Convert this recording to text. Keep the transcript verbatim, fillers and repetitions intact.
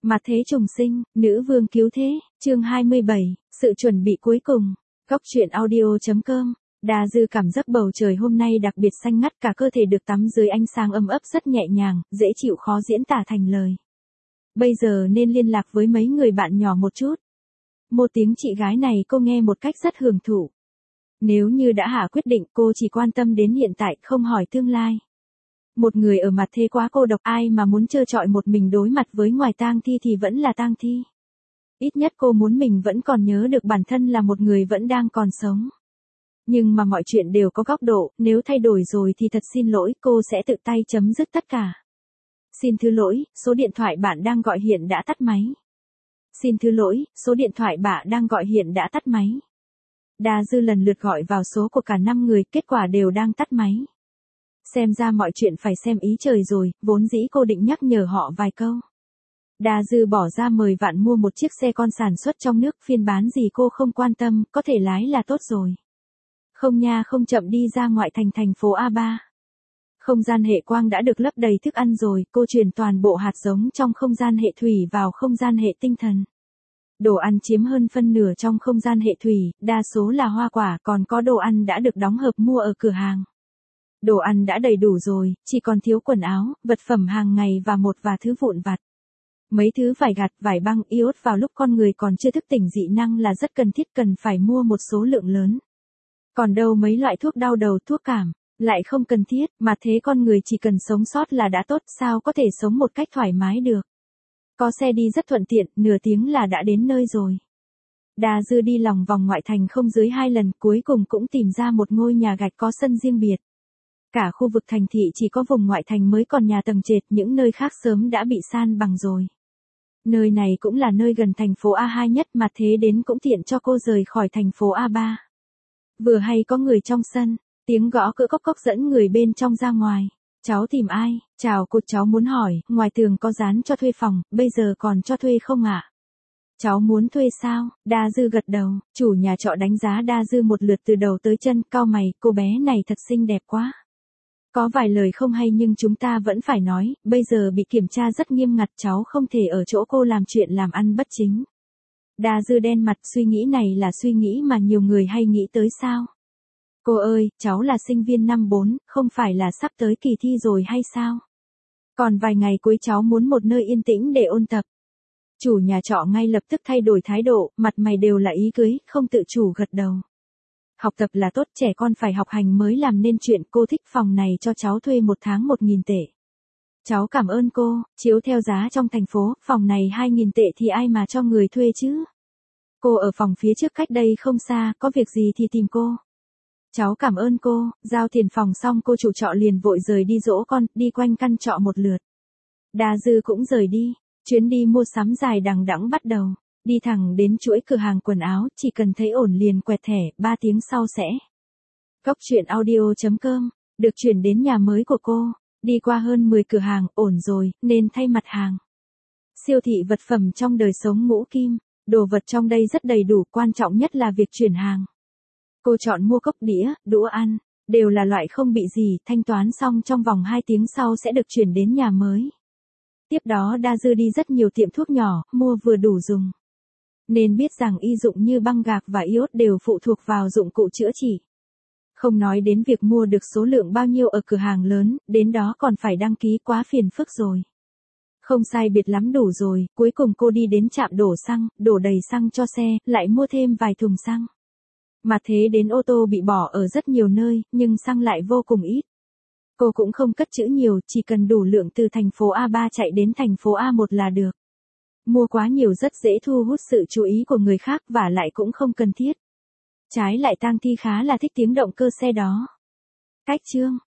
Mặt thế trùng sinh, nữ vương cứu thế, chương hai mươi bảy, sự chuẩn bị cuối cùng. Góc truyện audio chấm com. Đa Dư cảm giác bầu trời hôm nay đặc biệt xanh ngắt, cả cơ thể được tắm dưới ánh sáng ấm ấp rất nhẹ nhàng, dễ chịu khó diễn tả thành lời. Bây giờ nên liên lạc với mấy người bạn nhỏ một chút. Một tiếng chị gái này cô nghe một cách rất hưởng thụ. Nếu như đã hạ quyết định, cô chỉ quan tâm đến hiện tại, không hỏi tương lai. Một người ở mặt thế quá cô độc, ai mà muốn trơ trọi một mình đối mặt với ngoài tang thi thì vẫn là tang thi. Ít nhất cô muốn mình vẫn còn nhớ được bản thân là một người vẫn đang còn sống. Nhưng mà mọi chuyện đều có góc độ, nếu thay đổi rồi thì thật xin lỗi, cô sẽ tự tay chấm dứt tất cả. Xin thứ lỗi, số điện thoại bạn đang gọi hiện đã tắt máy. Xin thứ lỗi, số điện thoại bạn đang gọi hiện đã tắt máy. Đa Dư lần lượt gọi vào số của cả năm người, kết quả đều đang tắt máy. Xem ra mọi chuyện phải xem ý trời rồi, vốn dĩ cô định nhắc nhở họ vài câu. Đa Dư bỏ ra mười vạn mua một chiếc xe con sản xuất trong nước, phiên bán gì cô không quan tâm, có thể lái là tốt rồi. Không nha, không chậm đi ra ngoại thành thành phố A ba. Không gian hệ quang đã được lấp đầy thức ăn rồi, cô truyền toàn bộ hạt giống trong không gian hệ thủy vào không gian hệ tinh thần. Đồ ăn chiếm hơn phân nửa trong không gian hệ thủy, đa số là hoa quả, còn có đồ ăn đã được đóng hộp mua ở cửa hàng. Đồ ăn đã đầy đủ rồi, chỉ còn thiếu quần áo, vật phẩm hàng ngày và một vài thứ vụn vặt. Mấy thứ vải gặt, vải băng, iốt vào lúc con người còn chưa thức tỉnh dị năng là rất cần thiết, cần phải mua một số lượng lớn. Còn đâu mấy loại thuốc đau đầu, thuốc cảm, lại không cần thiết, mà thế con người chỉ cần sống sót là đã tốt, sao có thể sống một cách thoải mái được. Có xe đi rất thuận tiện, nửa tiếng là đã đến nơi rồi. Đa Dư đi lòng vòng ngoại thành không dưới hai lần, cuối cùng cũng tìm ra một ngôi nhà gạch có sân riêng biệt. Cả khu vực thành thị chỉ có vùng ngoại thành mới còn nhà tầng trệt, những nơi khác sớm đã bị san bằng rồi. Nơi này cũng là nơi gần thành phố A hai nhất, mà thế đến cũng tiện cho cô rời khỏi thành phố A ba. Vừa hay có người trong sân, tiếng gõ cửa cốc cốc dẫn người bên trong ra ngoài. Cháu tìm ai? Chào cô, cháu muốn hỏi, ngoài tường có dán cho thuê phòng, bây giờ còn cho thuê không ạ? À? Cháu muốn thuê sao? Đa Dư gật đầu, chủ nhà trọ đánh giá Đa Dư một lượt từ đầu tới chân, cau mày, cô bé này thật xinh đẹp quá. Có vài lời không hay nhưng chúng ta vẫn phải nói, bây giờ bị kiểm tra rất nghiêm ngặt, cháu không thể ở chỗ cô làm chuyện làm ăn bất chính. Đa Dư đen mặt, suy nghĩ này là suy nghĩ mà nhiều người hay nghĩ tới sao? Cô ơi, cháu là sinh viên năm bốn, không phải là sắp tới kỳ thi rồi hay sao? Còn vài ngày cuối cháu muốn một nơi yên tĩnh để ôn tập. Chủ nhà trọ ngay lập tức thay đổi thái độ, mặt mày đều là ý cưới, không tự chủ gật đầu. Học tập là tốt, trẻ con phải học hành mới làm nên chuyện, cô thích phòng này cho cháu thuê một tháng một nghìn tệ. Cháu cảm ơn cô, chiếu theo giá trong thành phố, phòng này hai nghìn tệ thì ai mà cho người thuê chứ? Cô ở phòng phía trước cách đây không xa, có việc gì thì tìm cô. Cháu cảm ơn cô, giao tiền phòng xong cô chủ trọ liền vội rời đi dỗ con, đi quanh căn trọ một lượt. Đa Dư cũng rời đi, chuyến đi mua sắm dài đằng đẵng bắt đầu. Đi thẳng đến chuỗi cửa hàng quần áo, chỉ cần thấy ổn liền quẹt thẻ, ba tiếng sau sẽ. Góc truyện audio chấm com, được chuyển đến nhà mới của cô, đi qua hơn mười cửa hàng, ổn rồi, nên thay mặt hàng. Siêu thị vật phẩm trong đời sống ngũ kim, đồ vật trong đây rất đầy đủ, quan trọng nhất là việc chuyển hàng. Cô chọn mua cốc đĩa, đũa ăn, đều là loại không bị gì, thanh toán xong trong vòng hai tiếng sau sẽ được chuyển đến nhà mới. Tiếp đó Đa Dư đi rất nhiều tiệm thuốc nhỏ, mua vừa đủ dùng. Nên biết rằng y dụng như băng gạc và iốt đều phụ thuộc vào dụng cụ chữa trị. Không nói đến việc mua được số lượng bao nhiêu ở cửa hàng lớn, đến đó còn phải đăng ký, quá phiền phức rồi. Không sai biệt lắm đủ rồi, cuối cùng cô đi đến trạm đổ xăng, đổ đầy xăng cho xe, lại mua thêm vài thùng xăng. Mà thế đến ô tô bị bỏ ở rất nhiều nơi, nhưng xăng lại vô cùng ít. Cô cũng không cất trữ nhiều, chỉ cần đủ lượng từ thành phố A ba chạy đến thành phố A một là được. Mua quá nhiều rất dễ thu hút sự chú ý của người khác và lại cũng không cần thiết. Trái lại tang thi khá là thích tiếng động cơ xe đó. Cách chương